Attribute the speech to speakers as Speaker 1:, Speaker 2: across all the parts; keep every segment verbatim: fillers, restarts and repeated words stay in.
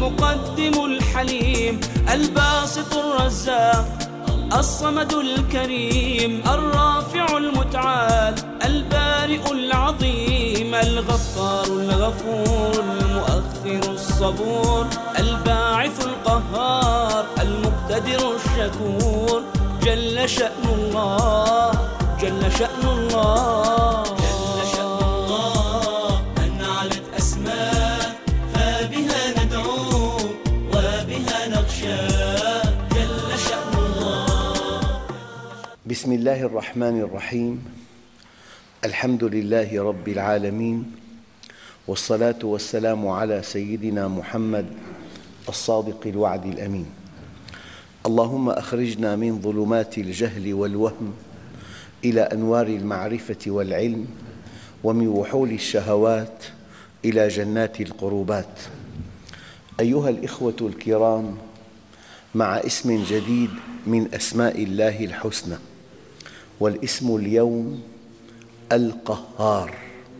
Speaker 1: المقدم الحليم الباسط الرزاق الصمد الكريم الرافع المتعال البارئ العظيم الغفار الغفور المؤخر الصبور الباعث القهار المقتدر الشكور جل شأن الله جل شأن الله
Speaker 2: جل شأن الله من علت أسماء فبها ندعو وبها نخشى جل شأن الله.
Speaker 3: بسم الله الرحمن الرحيم. الحمد لله رب العالمين، والصلاة والسلام على سيدنا محمد الصادق الوعد الأمين. اللهم أخرجنا من ظلمات الجهل والوهم إلى أنوار المعرفة والعلم، ومن وحول الشهوات إلى جنات القربات. أيها الإخوة الكرام، مع اسم جديد من أسماء الله الحسنى، والاسم اليوم القهار.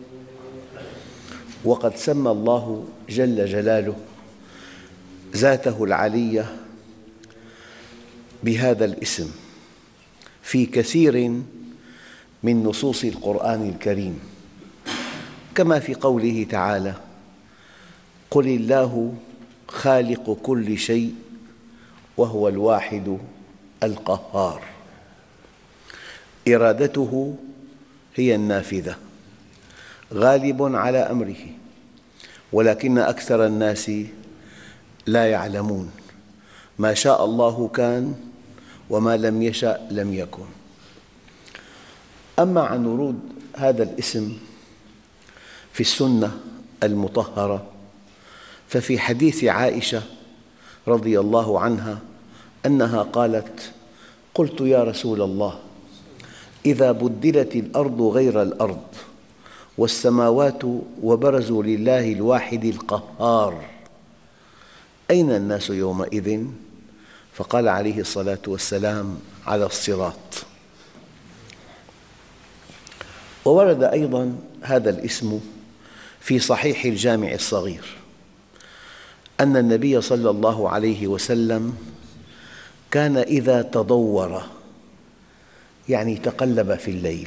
Speaker 3: وقد سمى الله جل جلاله ذاته العلية بهذا الاسم في كثير من نصوص القرآن الكريم، كما في قوله تعالى: قل الله خالق كل شيء وهو الواحد القهار. إرادته هي النافذة، غالب على أمره، ولكن أكثر الناس لا يعلمون. ما شاء الله كان، وما لم يشأ لم يكن. أما عن ورود هذا الاسم في السنة المطهرة، ففي حديث عائشة رضي الله عنها أنها قالت: قلت يا رسول الله، إذا بدلت الأرض غير الأرض والسماوات وبرزوا لله الواحد القهار، أين الناس يومئذ؟ فقال عليه الصلاة والسلام: على الصراط. وورد أيضاً هذا الاسم في صحيح الجامع الصغير أن النبي صلى الله عليه وسلم كان إذا تضور، يعني تقلب في الليل،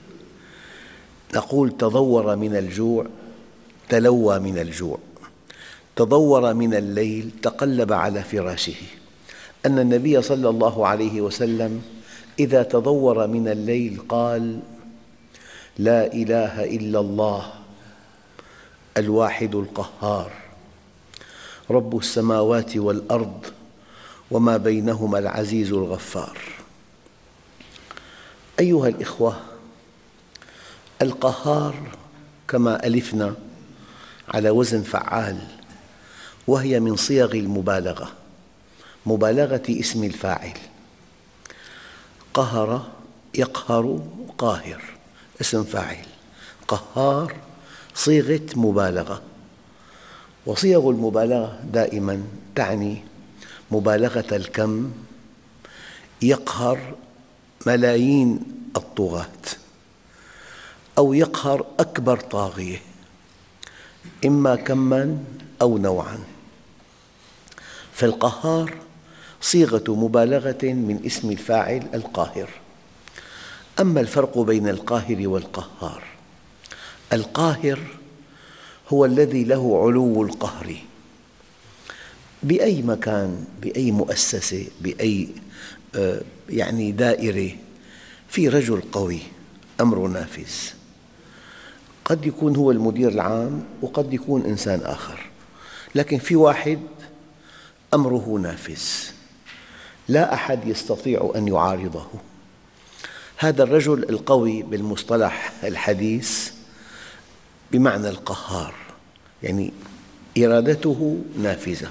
Speaker 3: نقول تضور من الجوع، تلوى من الجوع، تضور من الليل، تقلب على فراشه. أن النبي صلى الله عليه وسلم إذا تضور من الليل قال: لا إله إلا الله الواحد القهار، رب السماوات والأرض وما بينهما العزيز الغفار. أيها الإخوة، القهار كما ألفنا على وزن فعال، وهي من صيغ المبالغة، مبالغة اسم الفاعل. قهر يقهر، قاهر اسم فاعل، قهار صيغة مبالغة. وصيغ المبالغة دائماً تعني مبالغة الكم، يقهر ملايين الطغاة أو يقهر أكبر طاغية، إما كماً أو نوعاً. فالقهار صيغة مبالغة من اسم الفاعل القاهر. أما الفرق بين القاهر والقهار: القاهر هو الذي له علو القهر بأي مكان، بأي مؤسسة، بأي يعني دائرة. في رجل قوي أمره نافذ، قد يكون هو المدير العام وقد يكون إنسان آخر، لكن في واحد أمره نافذ، لا أحد يستطيع أن يعارضه. هذا الرجل القوي بالمصطلح الحديث بمعنى القهار، يعني إرادته نافذة.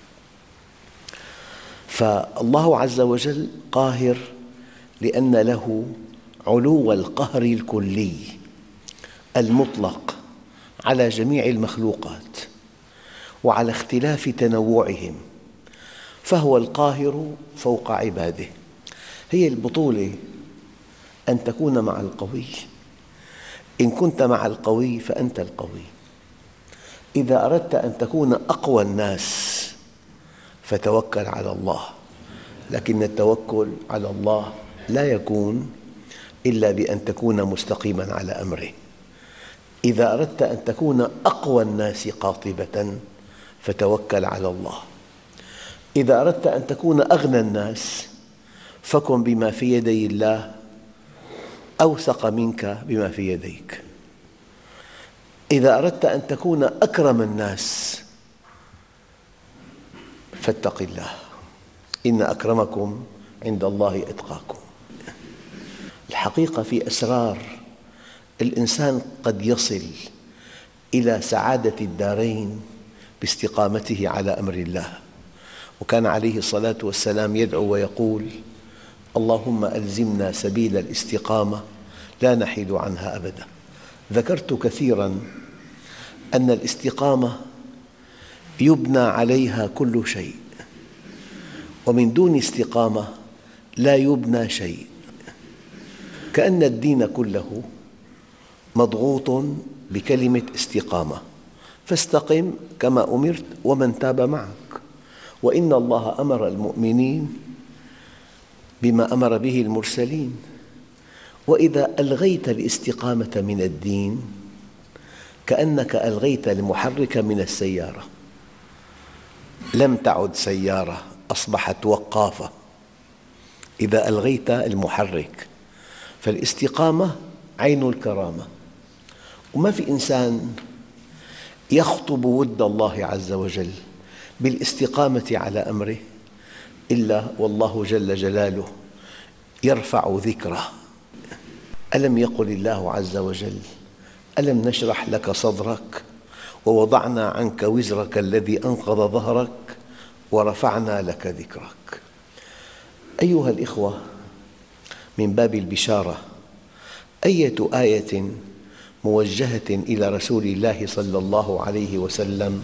Speaker 3: فالله عز وجل قاهر لأن له علو القهر الكلي المطلق على جميع المخلوقات وعلى اختلاف تنوعهم، فهو القاهر فوق عباده. هي البطولة أن تكون مع القوي. إن كنت مع القوي فأنت القوي. إذا أردت أن تكون أقوى الناس فتوكل على الله. لكن التوكل على الله لا يكون إلا بأن تكون مستقيماً على أمره. إذا أردت أن تكون أقوى الناس قاطبة فتوكل على الله. إذا أردت أن تكون أغنى الناس فكن بما في يدي الله أوثق منك بما في يديك. إذا أردت أن تكون أكرم الناس فاتق الله، إن أكرمكم عند الله أتقاكم. الحقيقة في أسرار الإنسان قد يصل إلى سعادة الدارين باستقامته على أمر الله. وكان عليه الصلاة والسلام يدعو ويقول: اللهم ألزمنا سبيل الاستقامة لا نحيد عنها أبدا. ذكرت كثيراً أن الاستقامة يبنى عليها كل شيء، ومن دون استقامة لا يبنى شيء. كأن الدين كله مضغوط بكلمة استقامة، فاستقم كما أمرت ومن تاب معك. وإن الله أمر المؤمنين بما أمر به المرسلين. وإذا ألغيت الاستقامة من الدين كأنك ألغيت المحرك من السيارة، لم تعد سيارة، أصبحت وقافة إذا ألغيت المحرك. فالاستقامة عين الكرامة، وما في إنسان يخطب ود الله عز وجل بالاستقامة على أمره إلا والله جل جلاله يرفع ذكره. ألم يقل الله عز وجل: ألم نشرح لك صدرك ووضعنا عنك وزرك الذي أنقض ظهرك ورفعنا لك ذكرك. أيها الإخوة، من باب البشارة، أية آية موجهة إلى رسول الله صلى الله عليه وسلم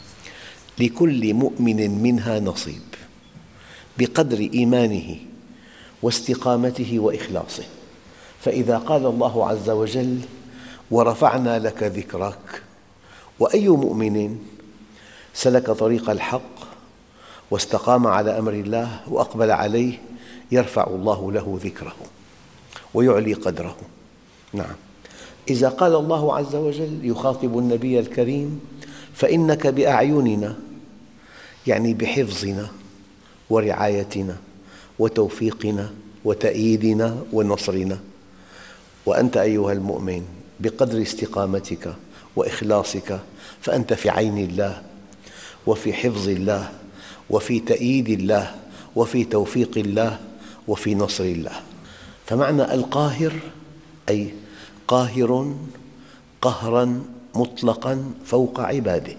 Speaker 3: لكل مؤمن منها نصيب بقدر إيمانه واستقامته وإخلاصه. فإذا قال الله عز وجل: ورفعنا لك ذكرك، وأي مؤمن سلك طريق الحق واستقام على أمر الله وأقبل عليه يرفع الله له ذكره ويعلي قدره. نعم، إذا قال الله عز وجل يخاطب النبي الكريم: فإنك بأعيننا، يعني بحفظنا ورعايتنا وتوفيقنا وتأييدنا ونصرنا. وأنت أيها المؤمن بقدر استقامتك وإخلاصك فأنت في عين الله وفي حفظ الله وفي تأييد الله وفي توفيق الله وفي نصر الله. فمعنى القاهر أي قاهر قهراً مطلقاً فوق عباده،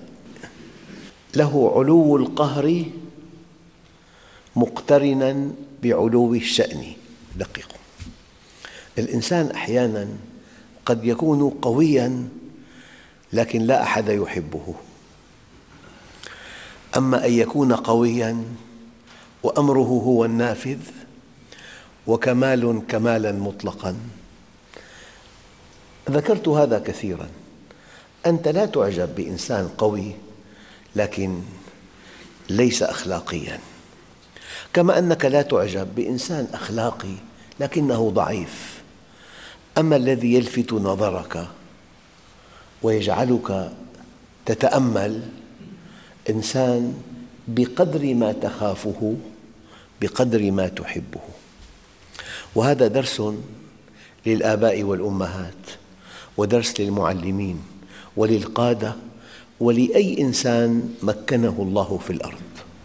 Speaker 3: له علو القهر مقترناً بعلو الشأن. دقيقوا، الإنسان أحياناً قد يكون قوياً لكن لا أحد يحبه، أما أن يكون قوياً وأمره هو النافذ وكمال كمالاً مطلقاً. ذكرت هذا كثيراً. أنت لا تعجب بإنسان قوي لكن ليس أخلاقياً، كما أنك لا تعجب بإنسان أخلاقي لكنه ضعيف. أما الذي يلفت نظرك ويجعلك تتأمل إنسان بقدر ما تخافه بقدر ما تحبه. وهذا درس للآباء والأمهات، ودرس للمعلمين وللقادة ولأي إنسان مكنه الله في الأرض.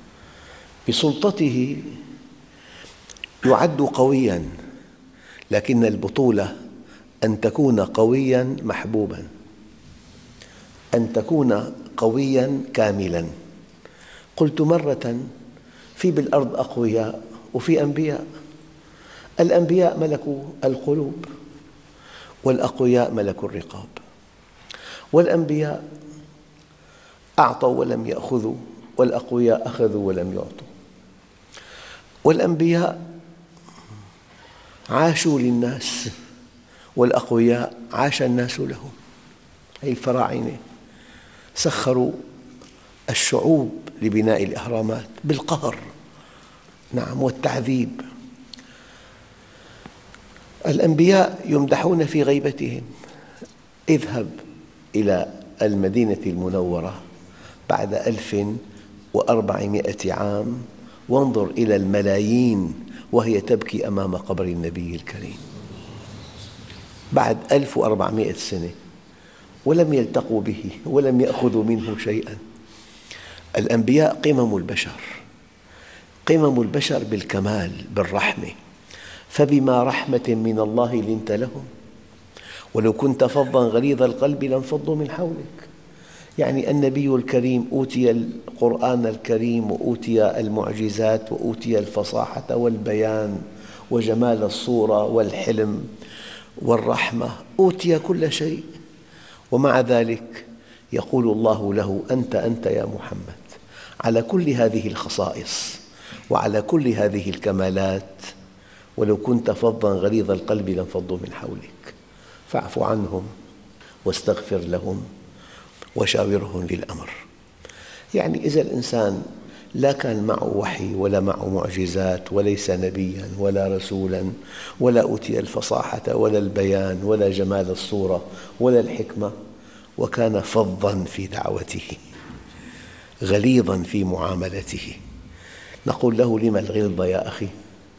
Speaker 3: بسلطته يعد قوياً، لكن البطولة أن تكون قوياً محبوباً، أن تكون قوياً كاملاً. قلت مرة: في بالأرض أقوياء وفي أنبياء. الأنبياء ملكوا القلوب والأقوياء ملكوا الرقاب. والأنبياء أعطوا ولم يأخذوا، والأقوياء أخذوا ولم يعطوا. والأنبياء عاشوا للناس والأقوياء عاش الناس لهم. هذه الفراعنة سخروا الشعوب لبناء الأهرامات؟ بالقهر، نعم، والتعذيب. الأنبياء يمدحون في غيبتهم. اذهب إلى المدينة المنورة بعد ألف وأربعمائة عام وانظر إلى الملايين وهي تبكي أمام قبر النبي الكريم بعد ألف وأربعمائة سنة، ولم يلتقوا به ولم يأخذوا منه شيئا. الأنبياء قمم البشر، قمم البشر بالكمال، بالرحمة، فبما رحمة من الله لنت لهم ولو كنت فظا غليظ القلب لانفضوا من حولك. يعني النبي الكريم أوتي القرآن الكريم وأوتي المعجزات وأوتي الفصاحة والبيان وجمال الصورة والحلم والرحمة، أوتي كل شيء، ومع ذلك يقول الله له: أنت أنت يا محمد، على كل هذه الخصائص وعلى كل هذه الكمالات، ولو كنت فظا غليظ القلب لانفضوا من حولك، فاعف عنهم واستغفر لهم وشاورهم للأمر. يعني إذا الإنسان لا كان معه وحي ولا معه معجزات وليس نبياً ولا رسولاً ولا أوتي الفصاحة ولا البيان ولا جمال الصورة ولا الحكمة، وكان فظاً في دعوته غليظاً في معاملته، نقول له: لم الغلظة يا أخي؟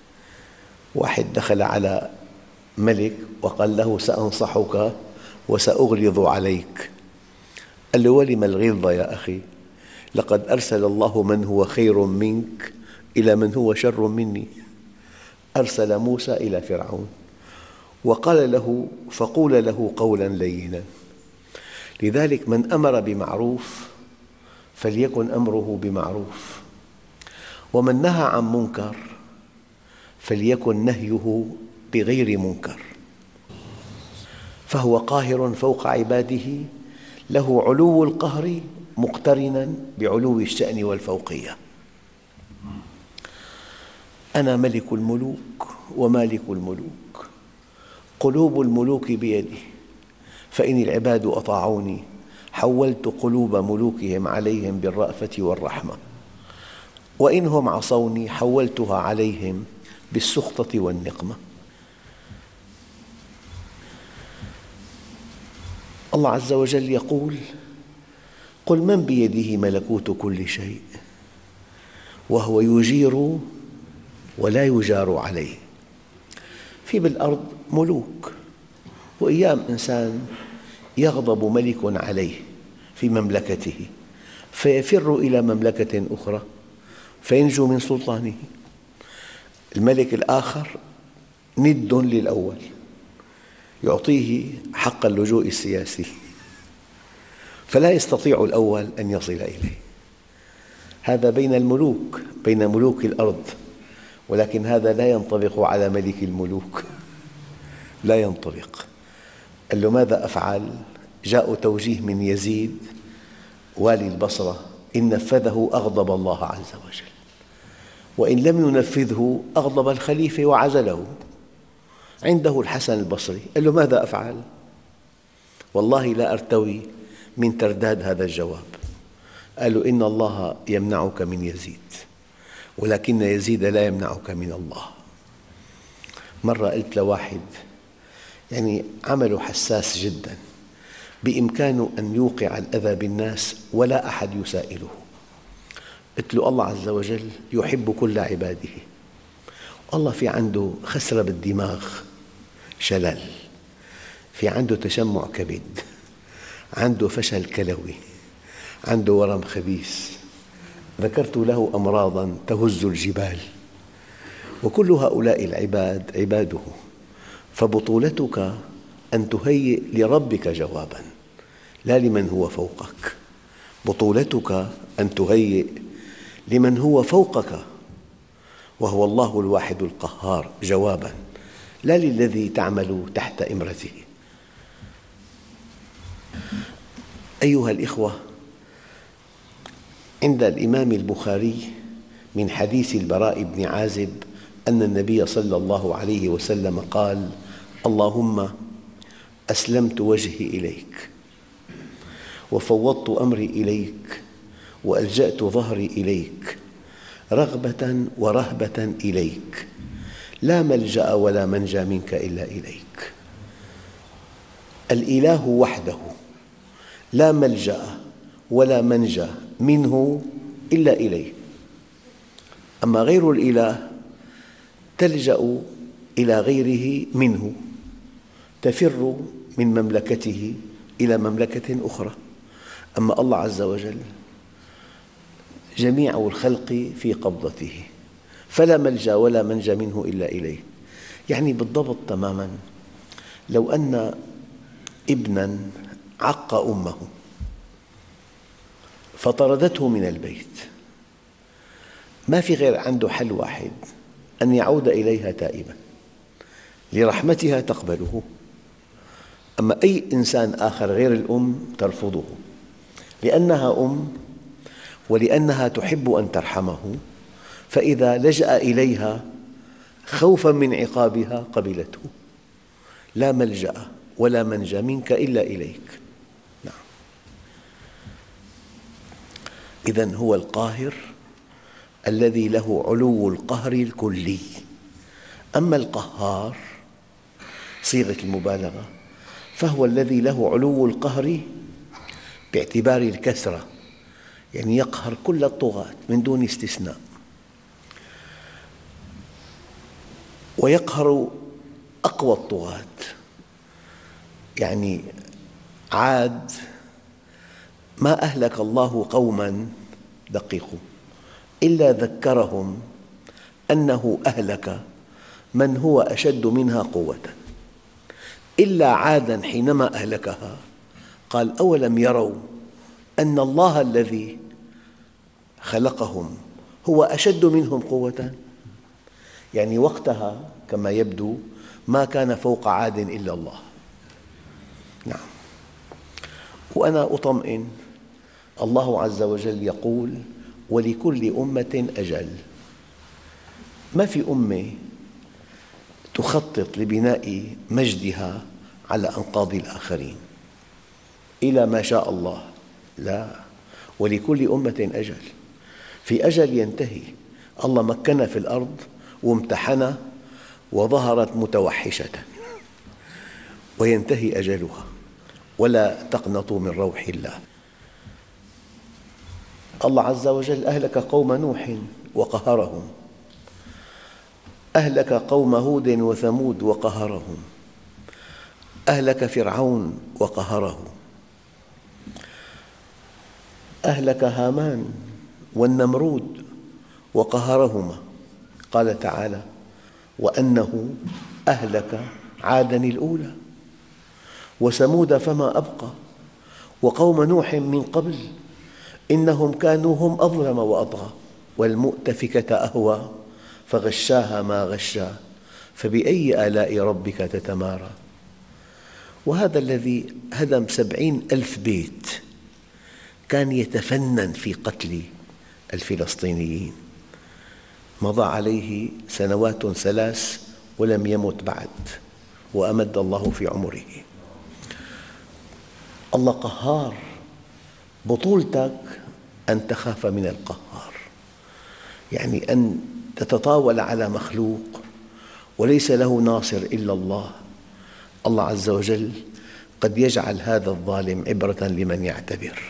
Speaker 3: واحد دخل على ملك وقال له: سأنصحك وسأغلظ عليك. قال له: ولم الغلظة يا أخي؟ لقد أرسل الله من هو خير منك إلى من هو شر مني. أرسل موسى إلى فرعون وقال له: فقول له قولا لينا. لذلك من أمر بمعروف فليكن أمره بمعروف، ومن نهى عن منكر فليكن نهيه بغير منكر، فهو قاهر فوق عباده، له علو القهر مقترنا بعلو الشأن والفوقية. أنا ملك الملوك ومالك الملوك، قلوب الملوك بيدي، فإن العباد أطاعوني حولت قلوب ملوكهم عليهم بالرأفة والرحمة، وإنهم عصوني حولتها عليهم بالسخطة والنقمة. الله عز وجل يقول: قل من بيده ملكوت كل شيء وهو يجير ولا يجار عليه. في بالأرض ملوك، وأيام إنسان يغضب ملك عليه في مملكته فيفر إلى مملكة أخرى فينجو من سلطانه. الملك الآخر ند للأول، يعطيه حق اللجوء السياسي، فلا يستطيع الأول أن يصل إليه. هذا بين الملوك، بين ملوك الأرض، ولكن هذا لا ينطبق على ملك الملوك، لا ينطبق. قال له: ماذا أفعل؟ جاء توجيه من يزيد والي البصرة: إن نفذه أغضب الله عز وجل، وإن لم ينفذه أغضب الخليفة وعزله. عنده الحسن البصري، قال له: ماذا أفعل؟ والله لا أرتوي من ترداد هذا الجواب. قال له: إن الله يمنعك من يزيد، ولكن يزيد لا يمنعك من الله. مرة قلت لواحد يعني عمله حساس جدا، بإمكانه أن يوقع الأذى بالناس ولا أحد يسائله. قلت له: الله عز وجل يحب كل عباده، الله في عنده خسرة بالدماغ، شلل، في عنده تشمع كبد، عنده فشل كلوي، عنده ورم خبيث، ذكرت له أمراضاً تهز الجبال، وكل هؤلاء العباد عباده، فبطولتك أن تهيئ لربك جواباً لا لمن هو فوقك. بطولتك أن تهيئ لمن هو فوقك وهو الله الواحد القهار جواباً، لا للذي تعمل تحت إمرته. أيها الإخوة، عند الإمام البخاري من حديث البراء بن عازب أن النبي صلى الله عليه وسلم قال: اللهم أسلمت وجهي إليك وفوضت أمري إليك وألجأت ظهري إليك رغبة ورهبة إليك لا ملجأ ولا منجى منك إلا إليك. الإله وحده لا ملجأ ولا منجى منه إلا إليه. أما غير الإله تلجأ إلى غيره منه، تفر من مملكته إلى مملكة أخرى. أما الله عز وجل جميع الخلق في قبضته، فلا ملجأ ولا منجى منه إلا إليه. يعني بالضبط تماماً لو أن ابناً عق أمه فطردته من البيت، ما في غير عنده حل واحد، أن يعود إليها تائباً لرحمتها تقبله. أما أي إنسان آخر غير الأم ترفضه، لأنها أم ولأنها تحب أن ترحمه، فإذا لجأ إليها خوفاً من عقابها قبلته. لا ملجأ ولا منجى منك إلا إليك. نعم. إذن هو القاهر الذي له علو القهر الكلي. أما القهار صيغة المبالغة فهو الذي له علو القهر باعتبار الكثرة، يعني يقهر كل الطغاة من دون استثناء، ويقهر أقوى الطغاة. يعني عاد ما أهلك الله قوماً دقيقوا إلا ذكرهم أنه أهلك من هو أشد منها قوة، إلا عاداً حينما أهلكها قال أولم يروا أن الله الذي خلقهم هو أشد منهم قوة. يعني وقتها كما يبدو ما كان فوق عاد إلا الله. نعم. وأنا أطمئن، الله عز وجل يقول ولكل أمة أجل. ما في أمة تخطط لبناء مجدها على أنقاض الآخرين إلى ما شاء الله، لا، ولكل أمة أجل. في أجل ينتهي. الله مكنها في الأرض وامتحنها وظهرت متوحشة وينتهي أجلها. ولا تقنطوا من روح الله. الله عز وجل أهلك قوم نوح وقهرهم، أهلك قوم هود وثمود وقهرهم، أهلك فرعون وقهره، أهلك هامان والنمرود وقهرهما. قال تعالى وأنه أهلك عاداً الأولى وثمود فما أبقى وقوم نوح من قبل إنهم كانوا هم أظلم وأطغى والمؤتفكة أهوى فغشاها ما غشا فبأي آلاء ربك تتمارى. وهذا الذي هدم سبعين ألف بيت كان يتفنن في قتل الفلسطينيين، مضى عليه سنوات ثلاث ولم يمت بعد وأمد الله في عمره. الله قهار، بطولتك أن تخاف من القهار، يعني أن تتطاول على مخلوق وليس له ناصر إلا الله. الله عز وجل قد يجعل هذا الظالم عبرة لمن يعتبر.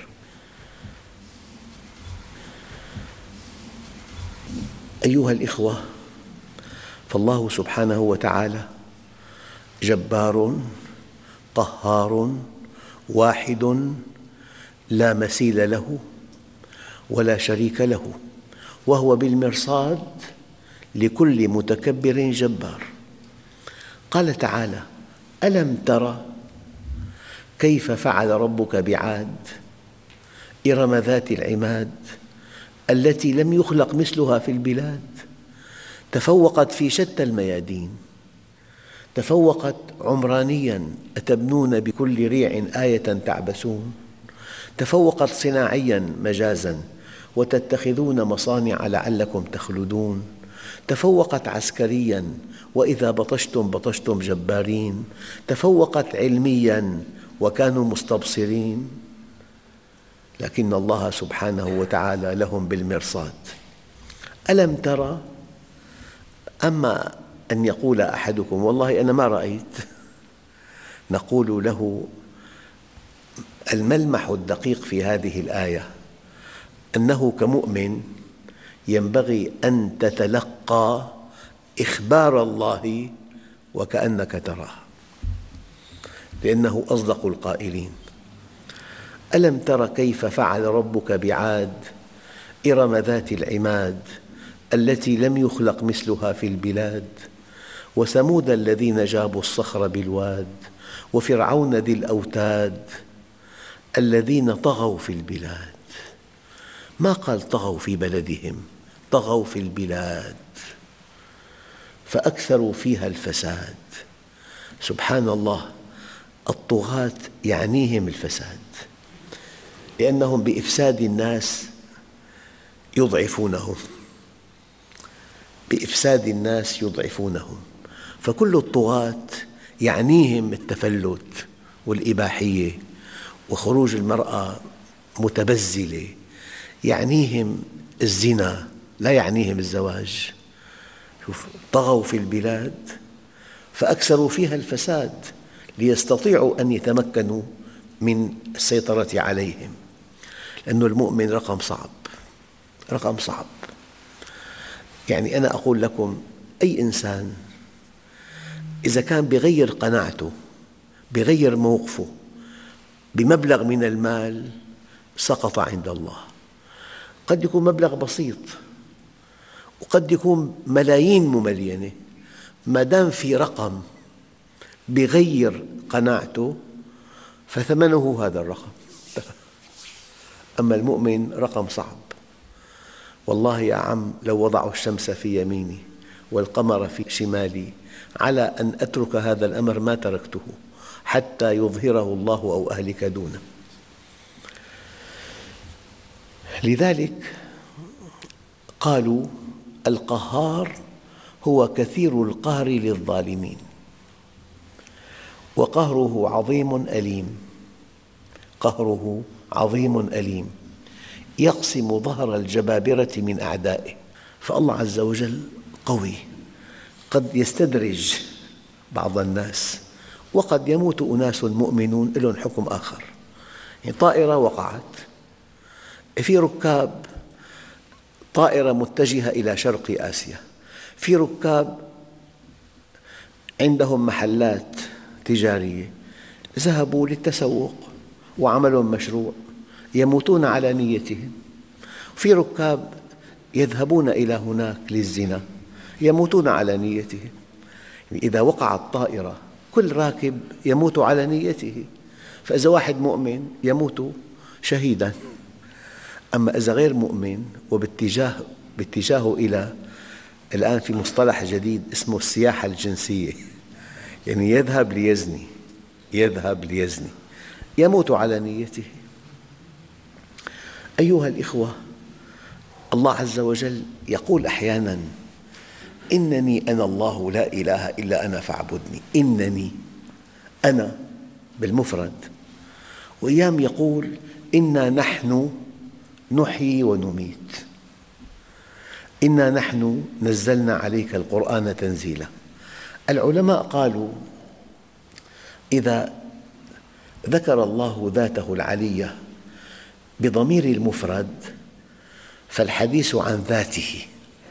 Speaker 3: أيها الإخوة، فالله سبحانه وتعالى جبار قهار واحد لا مثيل له ولا شريك له، وهو بالمرصاد لكل متكبر جبار. قال تعالى ألم تر كيف فعل ربك بعاد إرم ذات العماد التي لم يخلق مثلها في البلاد، تفوقت في شتى الميادين، تفوقت عمرانياً أتبنون بكل ريع آية تعبثون، تفوقت صناعياً مجازاً وتتخذون مصانع لعلكم تخلدون، تفوقت عسكرياً وإذا بطشتم بطشتم جبارين، تفوقت علمياً وكانوا مستبصرين. لكن الله سبحانه وتعالى لهم بالمرصاد. ألم ترى؟ أما أن يقول أحدكم والله أنا ما رأيت، نقول له الملمح الدقيق في هذه الآية أنه كمؤمن ينبغي أن تتلقى إخبار الله وكأنك تراه، لأنه أصدق القائلين. ألم تر كيف فعل ربك بعاد إرم ذات العماد التي لم يخلق مثلها في البلاد وثمود الذين جابوا الصخر بالواد وفرعون ذي الأوتاد الذين طغوا في البلاد. ما قال طغوا في بلدهم، طغوا في البلاد فأكثروا فيها الفساد. سبحان الله، الطغاة يعنيهم الفساد، لأنهم بإفساد الناس يضعفونهم، بإفساد الناس يضعفونهم. فكل الطغاة يعنيهم التفلت والإباحية وخروج المرأة متبذلة، يعنيهم الزنا لا يعنيهم الزواج. شوف، طغوا في البلاد فأكثروا فيها الفساد ليستطيعوا أن يتمكنوا من السيطرة عليهم، لأن المؤمن رقم صعب، رقم صعب. يعني أنا أقول لكم أي إنسان إذا كان بغير قناعته، بغير موقفه بمبلغ من المال سقط عند الله. قد يكون مبلغ بسيط وقد يكون ملايين مملينة، ما دام في رقم بغير قناعته فثمنه هذا الرقم. أما المؤمن رقم صعب. والله يا عم لو وضعوا الشمس في يميني والقمر في شمالي على أن أترك هذا الأمر ما تركته حتى يظهره الله أو أهلك دونه. لذلك قالوا القهار هو كثير القهر للظالمين وقهره عظيم أليم، قهره عظيم أليم يقسم ظهر الجبابرة من أعدائه. فالله عز وجل قوي، قد يستدرج بعض الناس وقد يموت أناس مؤمنون لهم حكم آخر. يعني طائرة وقعت، في ركاب طائرة متجهة إلى شرق آسيا، في ركاب عندهم محلات تجارية ذهبوا للتسوق وعملوا مشروع يموتون على نيتهم، في ركاب يذهبون إلى هناك للزنا يموتون على نيتهم. إذا وقعت طائرة كل راكب يموت على نيته، فإذا واحد مؤمن يموت شهيداً. أما إذا غير مؤمن وباتجاه باتجاهه إلى، الآن في مصطلح جديد اسمه السياحة الجنسية، يعني يذهب ليزني، يذهب ليزني يموت على نيته. أيها الإخوة، الله عز وجل يقول أحياناً إنني أنا الله لا إله إلا أنا فاعبدني. إنني أنا بالمفرد، وأيام يقول إنا نحن نحيي ونميت، إنا نحن نزلنا عليك القرآن تنزيلا. العلماء قالوا إذا ذكر الله ذاته العلية بضمير المفرد فالحديث عن ذاته،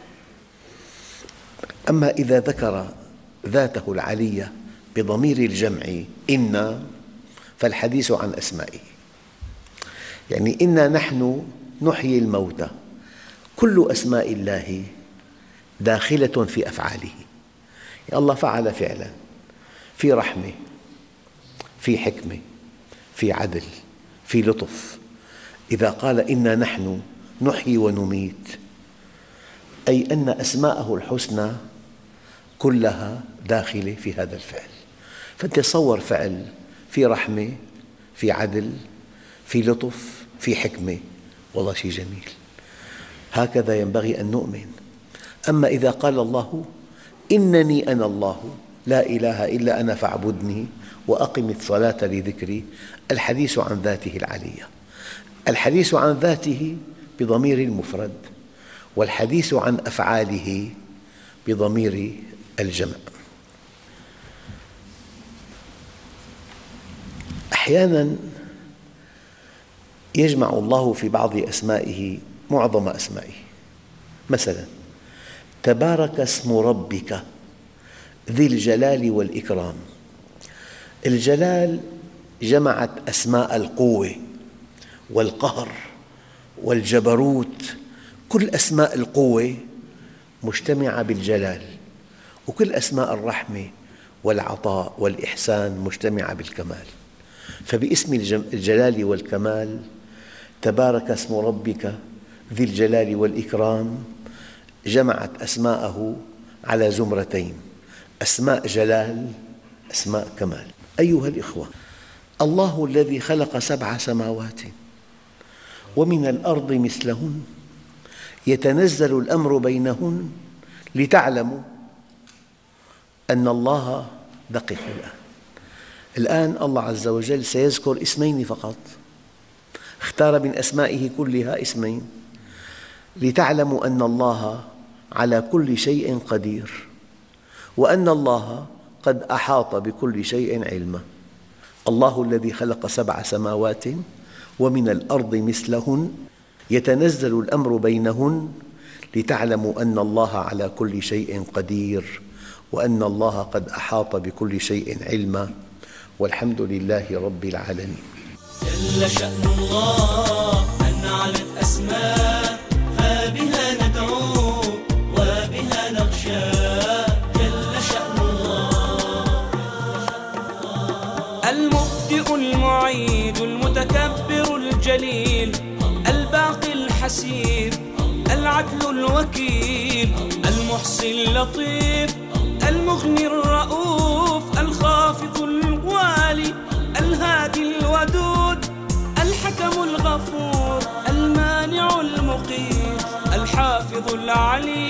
Speaker 3: أما إذا ذكر ذاته العلية بضمير الجمع إنا فالحديث عن أسمائه. يعني إنا نحن نحيي الموتى، كل أسماء الله داخلة في أفعاله. يعني الله فعل فعلا في رحمة، في حكمة، في عدل، في لطف. إذا قال إنا نحن نحيي ونميت أي أن أسماءه الحسنى كلها داخلة في هذا الفعل. فأنت تصور فعل في رحمة، في عدل، في لطف، في حكمة، والله شيء جميل. هكذا ينبغي أن نؤمن. أما إذا قال الله إنني أنا الله لا إله إلا أنا فاعبدني وأقم الصلاة لذكري، الحديث عن ذاته العلية. الحديث عن ذاته بضمير المفرد، والحديث عن أفعاله بضمير الجمع. أحياناً يجمع الله في بعض أسمائه معظم أسمائه، مثلاً تبارك اسم ربك ذي الجلال والإكرام. الجلال جمعت أسماء القوة والقهر والجبروت، كل أسماء القوة مجتمعة بالجلال، وكل أسماء الرحمة والعطاء والإحسان مجتمعة بالكمال. فباسم الجلال والكمال تبارك اسم ربك ذي الجلال والإكرام جمعت أسماءه على زمرتين: أسماء جلال، أسماء كمال. أيها الإخوة، الله الذي خلق سبع سماوات ومن الأرض مثلهن يتنزل الأمر بينهن لتعلموا أن الله دقيق. الآن الآن الله عز وجل سيذكر اسمين فقط، اختار من أسمائه كلها اسمين: لتعلموا أن الله على كل شيء قدير، وأن الله قد أحاط بكل شيء علما. الله الذي خلق سبع سماوات ومن الأرض مثلهن يتنزل الأمر بينهن لتعلموا أن الله على كل شيء قدير، وأن الله قد أحاط بكل شيء علما، والحمد لله رب العالمين.
Speaker 2: جل شأن الله أن علت أسماء، فبها ندعو وبها نخشى. جل شأن الله
Speaker 1: المبدئ المعيد المتكبر الجليل الباقي الحسيب العدل الوكيل المحصي اللطيف المغني الرؤوف الخافض الوالي الهادي الودود الحكم الغفور المانع المقيت الحافظ العليم